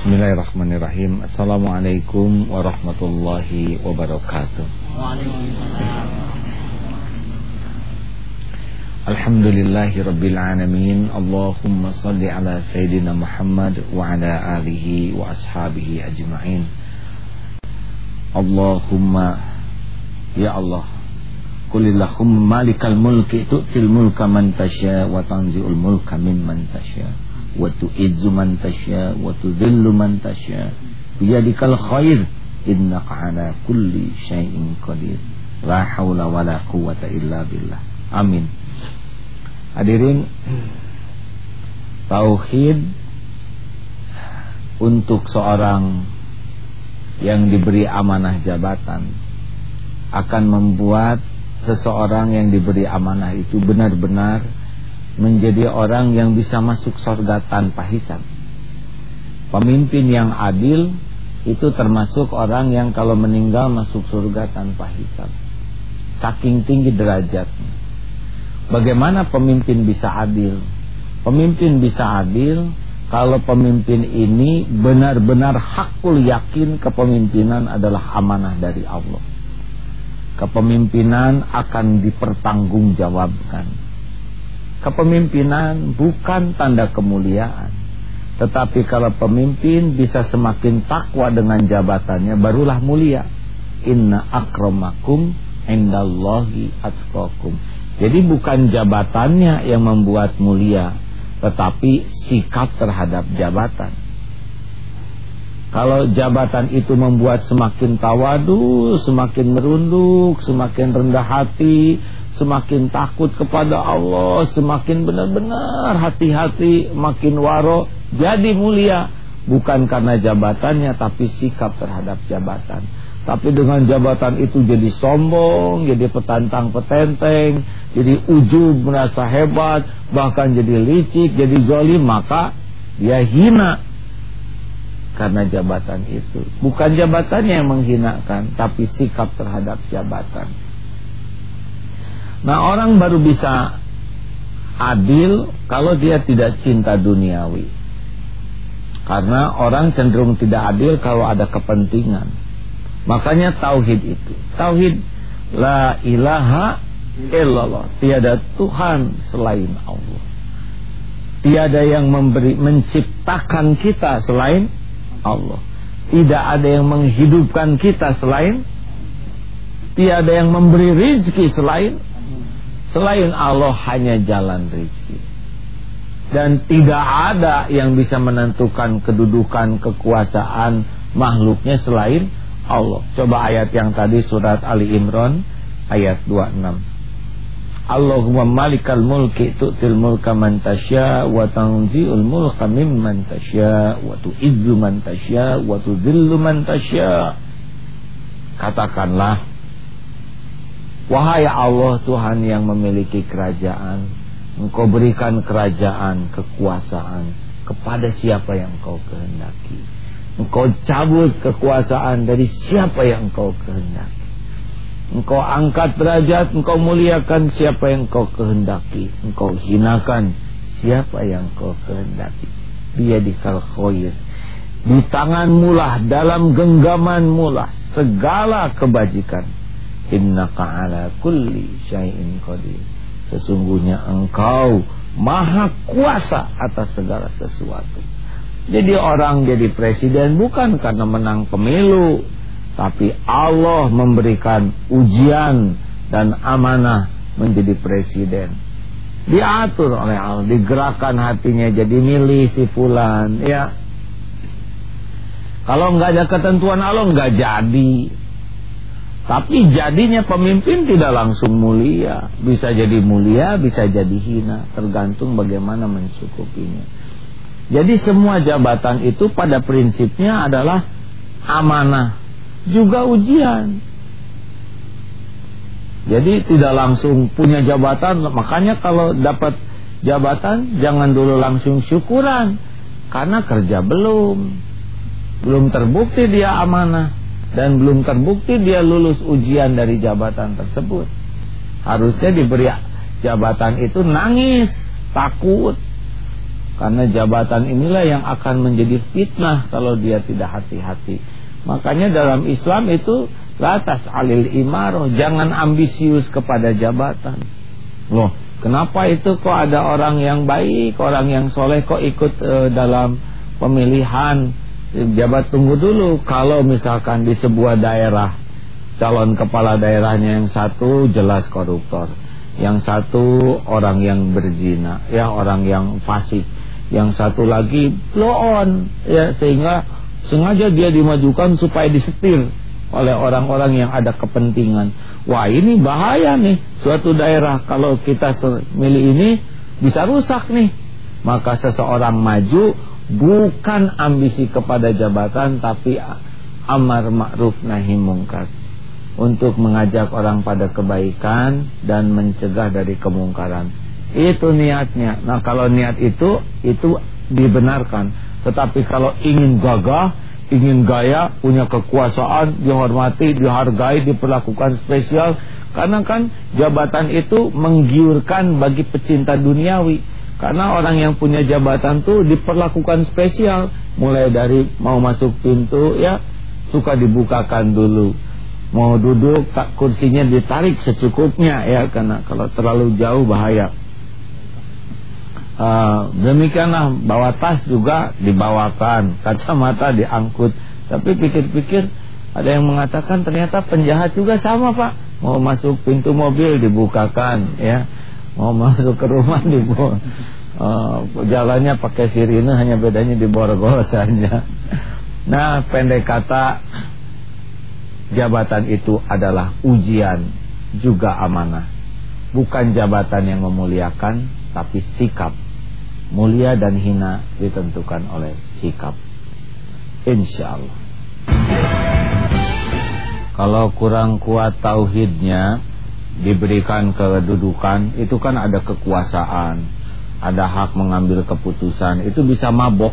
Bismillahirrahmanirrahim. Assalamualaikum warahmatullahi wabarakatuh. Alhamdulillahi rabbil alamin. Allahumma salli ala Sayyidina Muhammad wa ala alihi wa ashabihi ajma'in. Allahumma, ya Allah, Qulillahumma malikal mulki tu'til mulka man tasya wa tanzi'ul mulka mimman tasya wa tu'izzu man tasya wa tudhillu man tasya biyadikal khair innaka ala kulli syai'in qadir la haula wala quwwata illa billah. Amin. Hadirin, tauhid untuk seorang yang diberi amanah jabatan akan membuat seseorang yang diberi amanah itu benar-benar menjadi orang yang bisa masuk surga tanpa hisab. Pemimpin yang adil itu termasuk orang yang kalau meninggal masuk surga tanpa hisab. Saking tinggi derajatnya. Bagaimana pemimpin bisa adil? Pemimpin bisa adil kalau pemimpin ini benar-benar hakul yakin kepemimpinan adalah amanah dari Allah. Kepemimpinan akan dipertanggungjawabkan. Kepemimpinan bukan tanda kemuliaan, tetapi kalau pemimpin bisa semakin takwa dengan jabatannya, barulah mulia. Inna akramakum indallahi atqakum. Jadi bukan jabatannya yang membuat mulia, tetapi sikap terhadap jabatan. Kalau jabatan itu membuat semakin tawadu, semakin merunduk, semakin rendah hati, semakin takut kepada Allah, semakin benar-benar hati-hati, makin waro, jadi mulia. Bukan karena jabatannya, tapi sikap terhadap jabatan. Tapi dengan jabatan itu jadi sombong, jadi petantang petenteng, jadi ujub, merasa hebat, bahkan jadi licik, jadi zalim, maka dia hina karena jabatan itu. Bukan jabatannya yang menghinakan, tapi sikap terhadap jabatan. Nah, orang baru bisa adil kalau dia tidak cinta duniawi. Karena orang cenderung tidak adil kalau ada kepentingan. Makanya tauhid itu. Tauhid la ilaha illallah. Tiada Tuhan selain Allah. Tiada yang menciptakan kita selain Allah. Tidak ada yang menghidupkan kita selain. Tiada yang memberi rizki selain Allah. Hanya jalan rizki. Dan tidak ada yang bisa menentukan kedudukan, kekuasaan makhluknya selain Allah. Coba ayat yang tadi surat Ali Imran ayat 26. Allahumma malikal mulki tu'til mulka man tasya wa tanzi'ul mulka mimman tasya wa tu'izzu man tasya wa tudhillu man tasya. Katakanlah, wahai Allah, Tuhan yang memiliki kerajaan, Engkau berikan kerajaan, kekuasaan kepada siapa yang Engkau kehendaki. Engkau cabut kekuasaan dari siapa yang Engkau kehendaki. Engkau angkat derajat, Engkau muliakan siapa yang Engkau kehendaki. Engkau hinakan siapa yang Engkau kehendaki. Biyadikal khair. Di tanganmu lah, dalam genggamanmu lah segala kebajikan. Innaka ala kulli syai'in qadir. Sesungguhnya Engkau maha kuasa atas segala sesuatu. Jadi orang jadi presiden bukan karena menang pemilu, tapi Allah memberikan ujian dan amanah menjadi presiden. Diatur oleh Allah, digerakkan hatinya jadi milih si fulan, ya. Kalau nggak ada ketentuan Allah nggak jadi. Tapi jadinya pemimpin tidak langsung mulia. Bisa jadi mulia, bisa jadi hina, tergantung bagaimana mencukupinya. Jadi semua jabatan itu pada prinsipnya adalah amanah, juga ujian. Jadi tidak langsung punya jabatan. Makanya kalau dapat jabatan jangan dulu langsung syukuran, karena kerja belum terbukti dia amanah, dan belum terbukti dia lulus ujian dari jabatan tersebut. Harusnya diberi jabatan itu nangis, takut, Karena jabatan inilah yang akan menjadi fitnah kalau dia tidak hati-hati. Makanya dalam Islam itu la tas'alil imaroh, jangan ambisius kepada jabatan. Loh, kenapa itu kok ada orang yang baik, orang yang soleh kok ikut dalam pemilihan jabat? Tunggu dulu, kalau misalkan di sebuah daerah calon kepala daerahnya yang satu jelas koruptor, yang satu orang yang berzina, ya orang yang fasik, yang satu lagi blow on, ya sehingga sengaja dia dimajukan supaya disetir oleh orang-orang yang ada kepentingan. Wah, ini bahaya nih, suatu daerah kalau kita milih ini bisa rusak nih. Maka seseorang maju bukan ambisi kepada jabatan, tapi amar ma'ruf nahi mungkar, untuk mengajak orang pada kebaikan dan mencegah dari kemungkaran. Itu niatnya. Nah, kalau niat itu dibenarkan. Tetapi kalau ingin gagah, ingin gaya, punya kekuasaan, dihormati, dihargai, diperlakukan spesial, karena kan jabatan itu menggiurkan bagi pecinta duniawi. Karena orang yang punya jabatan tuh diperlakukan spesial, mulai dari mau masuk pintu ya suka dibukakan dulu, mau duduk kursinya ditarik secukupnya ya, karena kalau terlalu jauh bahaya. Demikianlah, bawa tas juga dibawakan, kacamata diangkut. Tapi pikir-pikir ada yang mengatakan ternyata penjahat juga sama, Pak. Mau masuk pintu mobil dibukakan ya, mau masuk ke rumah dibuka. Jalannya pakai sirine, hanya bedanya diborgol saja. Nah, pendek kata, jabatan itu adalah ujian juga amanah. Bukan jabatan yang memuliakan, tapi sikap. Mulia dan hina ditentukan oleh sikap. Insya Allah. Kalau kurang kuat tauhidnya, diberikan kedudukan, itu kan ada kekuasaan, ada hak mengambil keputusan, itu bisa mabok,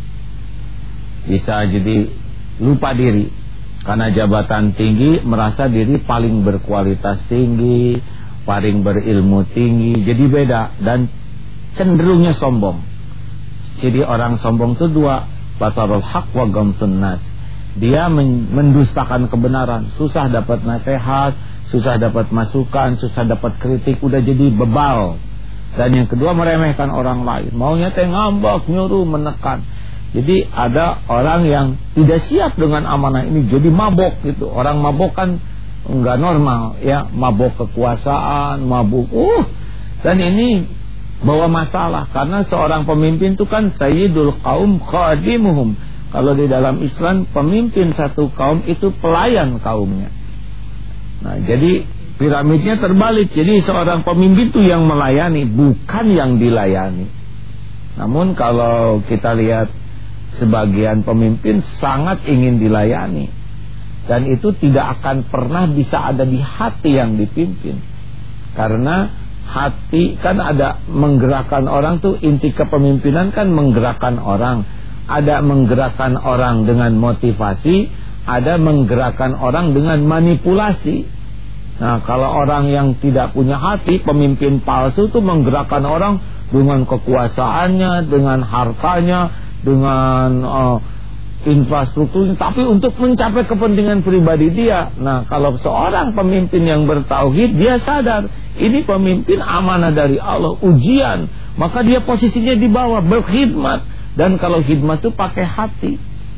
bisa jadi lupa diri. Karena jabatan tinggi, merasa diri paling berkualitas tinggi, paling berilmu tinggi, jadi beda dan cenderungnya sombong. Jadi orang sombong itu dua, batarul haq wa gamtun nas. Dia mendustakan kebenaran, susah dapat nasihat, susah dapat masukan, susah dapat kritik, udah jadi bebal. Dan yang kedua, meremehkan orang lain, maunya ngambek, nyuruh, menekan. Jadi ada orang yang tidak siap dengan amanah ini, jadi mabok gitu. Orang mabok kan enggak normal ya, mabok kekuasaan, mabuk dan ini bawa masalah. Karena seorang pemimpin itu kan sayyidul qaum khadimuhum. Kalau di dalam Islam, pemimpin satu kaum itu pelayan kaumnya. Nah, jadi piramidnya terbalik. Jadi seorang pemimpin itu yang melayani, bukan yang dilayani. Namun kalau kita lihat, sebagian pemimpin sangat ingin dilayani, dan itu tidak akan pernah bisa ada di hati yang dipimpin. Karena hati kan ada menggerakkan orang tuh, inti kepemimpinan kan menggerakkan orang. Ada menggerakkan orang dengan motivasi, ada menggerakkan orang dengan manipulasi. Nah, kalau orang yang tidak punya hati, pemimpin palsu itu menggerakkan orang dengan kekuasaannya, dengan hartanya, dengan infrastrukturnya, tapi untuk mencapai kepentingan pribadi dia. Nah, kalau seorang pemimpin yang bertauhid, dia sadar ini pemimpin amanah dari Allah, ujian, maka dia posisinya di bawah, berkhidmat. Dan kalau khidmat itu pakai hati.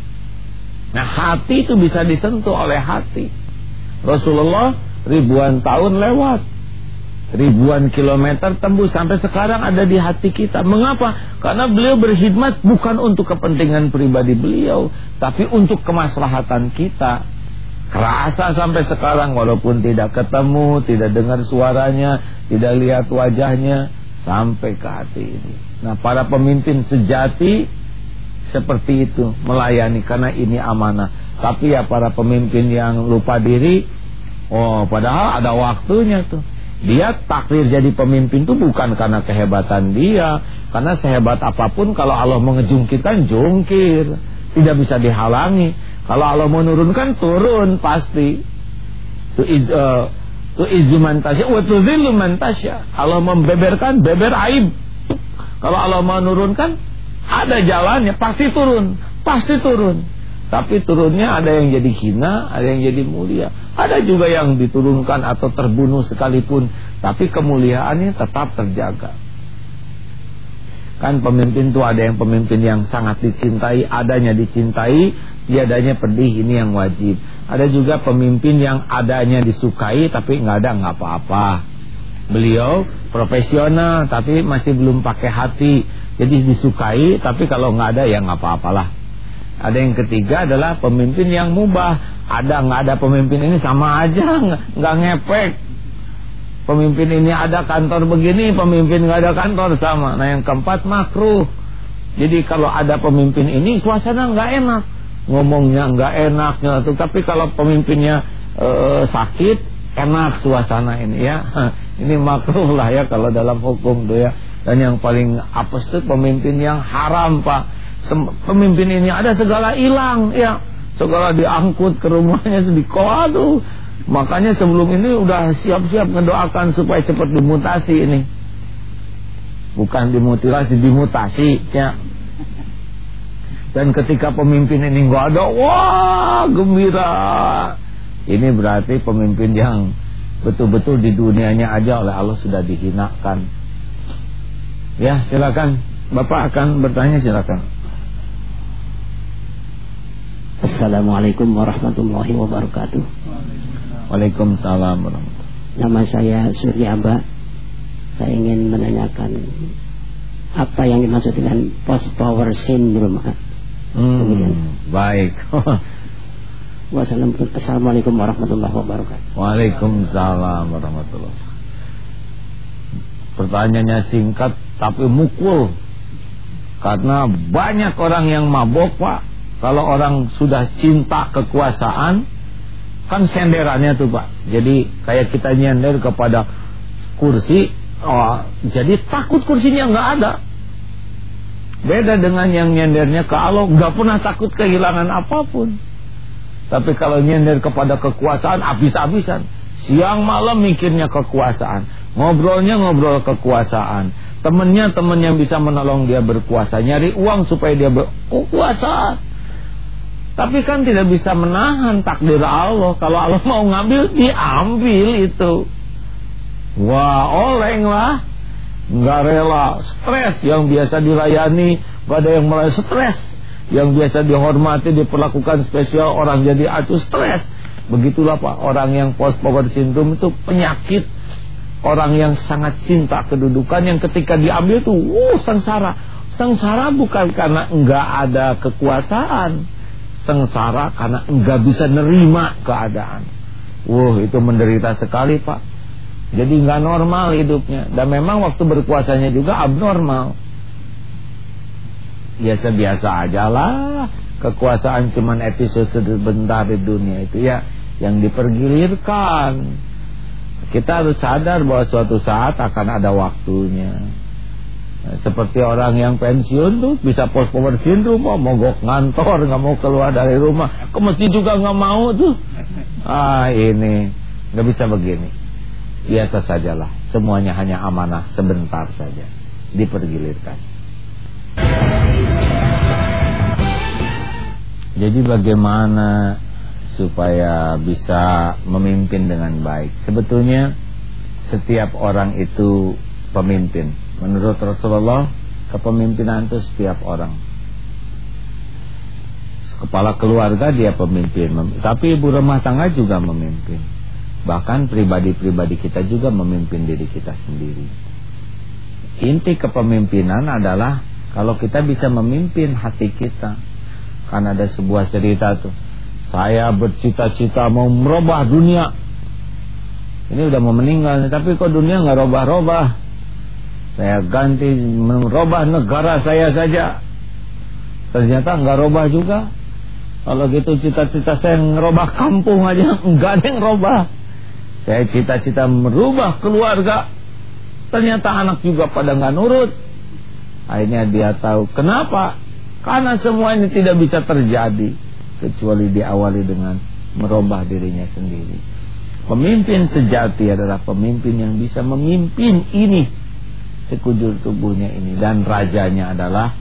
Nah, hati itu bisa disentuh oleh hati. Rasulullah ribuan tahun lewat, ribuan kilometer tembus, sampai sekarang ada di hati kita. Mengapa? Karena beliau berkhidmat bukan untuk kepentingan pribadi beliau, tapi untuk kemaslahatan kita. Kerasa sampai sekarang, walaupun tidak ketemu, tidak dengar suaranya, tidak lihat wajahnya, sampai ke hati ini. Nah, para pemimpin sejati seperti itu, melayani karena ini amanah. Tapi ya para pemimpin yang lupa diri, padahal ada waktunya tuh. Dia takdir jadi pemimpin itu bukan karena kehebatan dia, karena sehebat apapun kalau Allah mengejungkirkan, jungkir, tidak bisa dihalangi. Kalau Allah menurunkan, turun pasti. Tu'izzu man tasya wa tudhillu man tasya. Allah membeberkan, beber aib. Kalau Allah menurunkan, Ada jalannya, pasti turun. Tapi turunnya ada yang jadi hina, ada yang jadi mulia. Ada juga yang diturunkan atau terbunuh sekalipun, tapi kemuliaannya tetap terjaga. Kan pemimpin itu ada yang pemimpin yang sangat dicintai, adanya dicintai, tiadanya pedih, ini yang wajib. Ada juga pemimpin yang adanya disukai, tapi nggak apa-apa. Beliau profesional, tapi masih belum pakai hati. Jadi disukai, tapi kalau nggak ada ya nggak apa-apalah. Ada yang ketiga adalah pemimpin yang mubah. Ada nggak ada pemimpin ini sama aja, nggak ngepek. Pemimpin ini ada kantor begini, pemimpin nggak ada kantor sama. Nah yang keempat makruh. Jadi kalau ada pemimpin ini suasana nggak enak, ngomongnya nggak enak, tapi kalau pemimpinnya sakit, enak suasana ini ya. Ini makruh lah ya kalau dalam hukum tuh ya. Dan yang paling apes itu pemimpin yang haram, Pak. Pemimpin ini ada segala hilang ya, segala diangkut ke rumahnya itu aduh. Makanya sebelum ini udah siap-siap ngedoakan supaya cepat dimutasi ini. Bukan dimutilasi, dimutasi ya. Dan ketika pemimpin ini nggak ada, wah gembira. Ini berarti pemimpin yang betul-betul di dunianya aja oleh Allah sudah dihinakan. Ya silakan, Bapak akan bertanya, silakan. Assalamualaikum warahmatullahi wabarakatuh. Waalaikumsalam warahmatullahi. Nama saya Suryaba. Saya ingin menanyakan apa yang dimaksud dengan post power syndrome. Baik. Wassalamualaikum warahmatullahi wabarakatuh. Waalaikumsalam warahmatullahi wabarakatuh. Pertanyaannya singkat tapi mukul. Karena banyak orang yang mabok, Pak. Kalau orang sudah cinta kekuasaan, kan senderannya tuh Pak. Jadi kayak kita nyender kepada kursi, jadi takut kursinya nggak ada. Beda dengan yang nyendernya ke Allah, nggak pernah takut kehilangan apapun. Tapi kalau nyender kepada kekuasaan, habis-habisan. Siang malam mikirnya kekuasaan, ngobrolnya ngobrol kekuasaan, temennya temen yang bisa menolong dia berkuasa, nyari uang supaya dia berkuasa. Tapi kan tidak bisa menahan takdir Allah. Kalau Allah mau ngambil, diambil itu. Wah, oleng lah. Nggak rela, stres. Yang biasa dilayani, gak ada yang mulai stres. Yang biasa dihormati, diperlakukan spesial, orang jadi acuh, stres. Begitulah Pak, orang yang post power syndrome itu penyakit. Orang yang sangat cinta kedudukan, yang ketika diambil tuh, sengsara. Sengsara bukan karena enggak ada kekuasaan. Sengsara karena enggak bisa nerima keadaan. Itu menderita sekali Pak. Jadi enggak normal hidupnya. Dan memang waktu berkuasanya juga abnormal. Biasa-biasa aja lah. Kekuasaan cuman episode sebentar di dunia itu ya, yang dipergilirkan. Kita harus sadar bahwa suatu saat akan ada waktunya. Seperti orang yang pensiun tuh bisa post power syndrome, mogok ngantor, nggak mau keluar dari rumah, ke masjid juga nggak mau tuh. Ini nggak bisa begini. Biasa sajalah, semuanya hanya amanah sebentar saja, dipergilirkan. Jadi bagaimana supaya bisa memimpin dengan baik? Sebetulnya setiap orang itu pemimpin. Menurut Rasulullah, kepemimpinan itu setiap orang. Kepala keluarga dia pemimpin, tapi ibu rumah tangga juga memimpin. Bahkan pribadi-pribadi kita juga memimpin diri kita sendiri. Inti kepemimpinan adalah kalau kita bisa memimpin hati kita. Kan ada sebuah cerita tuh, saya bercita-cita mau merubah dunia. Ini udah mau meninggal, tapi kok dunia nggak robah-robah. Saya ganti merubah negara saya saja. Ternyata nggak robah juga. Kalau gitu cita-cita saya ngerubah kampung aja, nggak ada yang robah. Saya cita-cita merubah keluarga, ternyata anak juga pada nggak nurut. Akhirnya dia tahu kenapa. Karena semua ini tidak bisa terjadi kecuali diawali dengan merubah dirinya sendiri. Pemimpin sejati adalah pemimpin yang bisa memimpin ini, sekujur tubuhnya ini. Dan rajanya adalah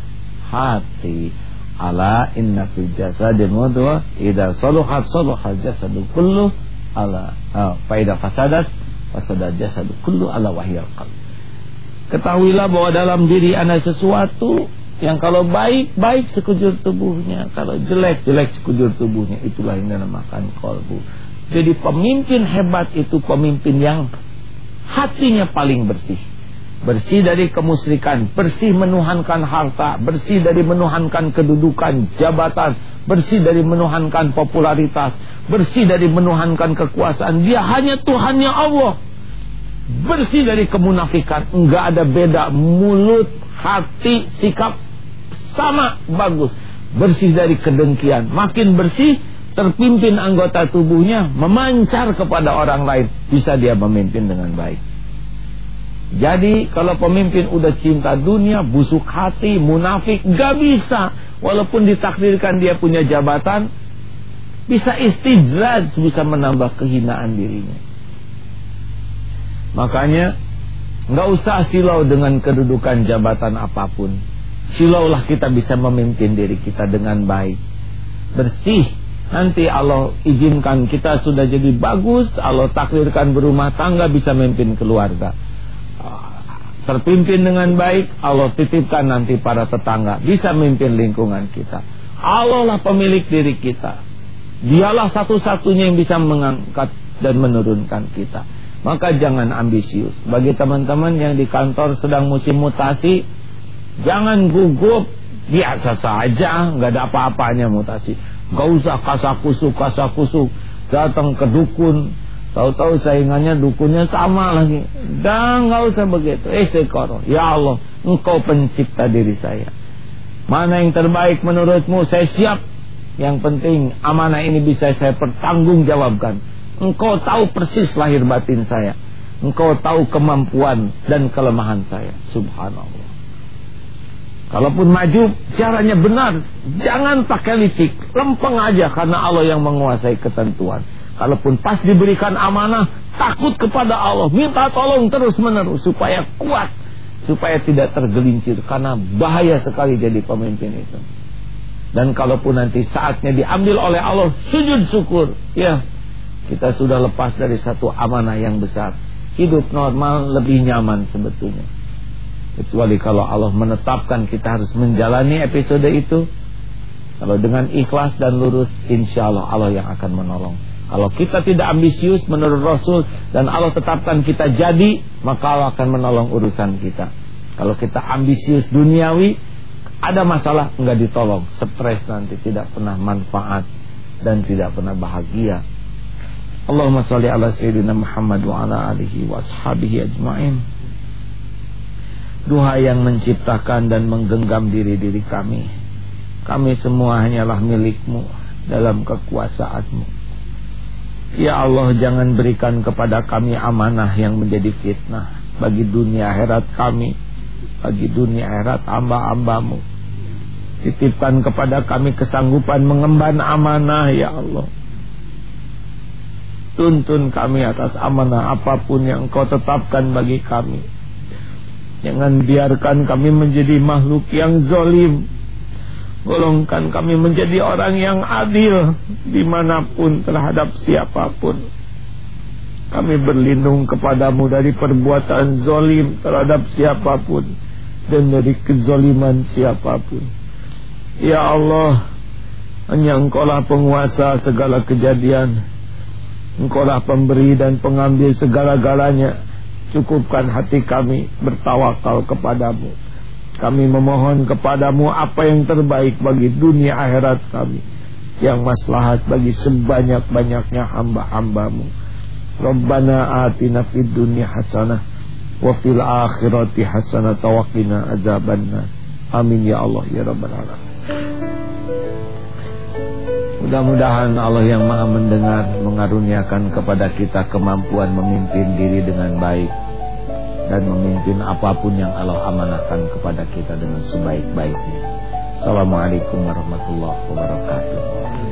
hati. Ala inna fil jasadi mudghah idza saluhat salahal jasadu kullu ala fa idza fasadat fasada jasadu kullu ala wahyal qalb. Ketahuilah bahwa dalam diri Anda sesuatu yang kalau baik, baik sekujur tubuhnya, kalau jelek, jelek sekujur tubuhnya. Itulah yang dinamakan qalbu. Jadi pemimpin hebat itu pemimpin yang hatinya paling bersih. Bersih dari kemusyrikan, bersih menuhankan harta, bersih dari menuhankan kedudukan, jabatan, bersih dari menuhankan popularitas, bersih dari menuhankan kekuasaan. Dia hanya Tuhannya Allah. Bersih dari kemunafikan, enggak ada beda, mulut, hati, sikap sama bagus. Bersih dari kedengkian, makin bersih, terpimpin anggota tubuhnya memancar kepada orang lain, bisa dia memimpin dengan baik. Jadi kalau pemimpin udah cinta dunia, busuk hati, munafik, gak bisa. Walaupun ditakdirkan dia punya jabatan, bisa istijraj, bisa menambah kehinaan dirinya. Makanya gak usah silau dengan kedudukan jabatan apapun. Silaulah kita bisa memimpin diri kita dengan baik, bersih. Nanti Allah izinkan kita sudah jadi bagus, Allah takdirkan berumah tangga, bisa memimpin keluarga, terpimpin dengan baik, Allah titipkan nanti para tetangga, bisa memimpin lingkungan kita. Allah lah pemilik diri kita. Dialah satu-satunya yang bisa mengangkat dan menurunkan kita. Maka jangan ambisius. Bagi teman-teman yang di kantor sedang musim mutasi, jangan gugup. Biasa saja, nggak ada apa-apanya mutasi. Gak usah kasak-kusuk. Datang ke dukun, tahu-tahu saingannya dukunnya sama lagi. Dan gak usah begitu. Istiqoroh. Ya Allah, Engkau pencipta diri saya. Mana yang terbaik menurutmu, saya siap. Yang penting amanah ini bisa saya pertanggungjawabkan. Engkau tahu persis lahir batin saya. Engkau tahu kemampuan dan kelemahan saya. Subhanallah. Kalaupun maju, caranya benar. Jangan pakai licik, lempeng aja, karena Allah yang menguasai ketentuan. Kalaupun pas diberikan amanah, takut kepada Allah, minta tolong terus-menerus supaya kuat, supaya tidak tergelincir, karena bahaya sekali jadi pemimpin itu. Dan kalaupun nanti saatnya diambil oleh Allah, sujud syukur. Ya, kita sudah lepas dari satu amanah yang besar. Hidup normal lebih nyaman sebetulnya. Kecuali kalau Allah menetapkan kita harus menjalani episode itu. Kalau dengan ikhlas dan lurus, insya Allah yang akan menolong. Kalau kita tidak ambisius menurut Rasul dan Allah tetapkan kita jadi, maka Allah akan menolong urusan kita. Kalau kita ambisius duniawi, ada masalah, enggak ditolong, stres nanti, tidak pernah manfaat dan tidak pernah bahagia. Allahumma sholli ala sayyidina Muhammad wa ala alihi wa ashabihi ajma'in. Duha yang menciptakan dan menggenggam diri-diri kami. Kami semua hanyalah milik-Mu dalam kekuasaan-Mu. Ya Allah, jangan berikan kepada kami amanah yang menjadi fitnah bagi dunia akhirat kami, bagi dunia akhirat hamba-hamba-Mu. Titipkan kepada kami kesanggupan mengemban amanah, ya Allah. Tuntun kami atas amanah apapun yang Engkau tetapkan bagi kami. Jangan biarkan kami menjadi makhluk yang zalim. Golongkan kami menjadi orang yang adil dimanapun terhadap siapapun. Kami berlindung kepadamu dari perbuatan zalim terhadap siapapun dan dari kezaliman siapapun. Ya Allah, hanya Engkaulah penguasa segala kejadian. Engkaulah pemberi dan pengambil segala-galanya. Cukupkan hati kami bertawakal kepadamu. Kami memohon kepadamu apa yang terbaik bagi dunia akhirat kami, yang maslahat bagi sebanyak-banyaknya hamba-hambamu. Rabbana atina fid dunya hasanah wa fil akhirati hasanah wa qina adzabannar. Amin ya Allah ya rabbal alamin. Mudah-mudahan Allah yang Maha mendengar mengaruniakan kepada kita kemampuan memimpin diri dengan baik dan memimpin apapun yang Allah amanahkan kepada kita dengan sebaik-baiknya. Assalamualaikum warahmatullahi wabarakatuh.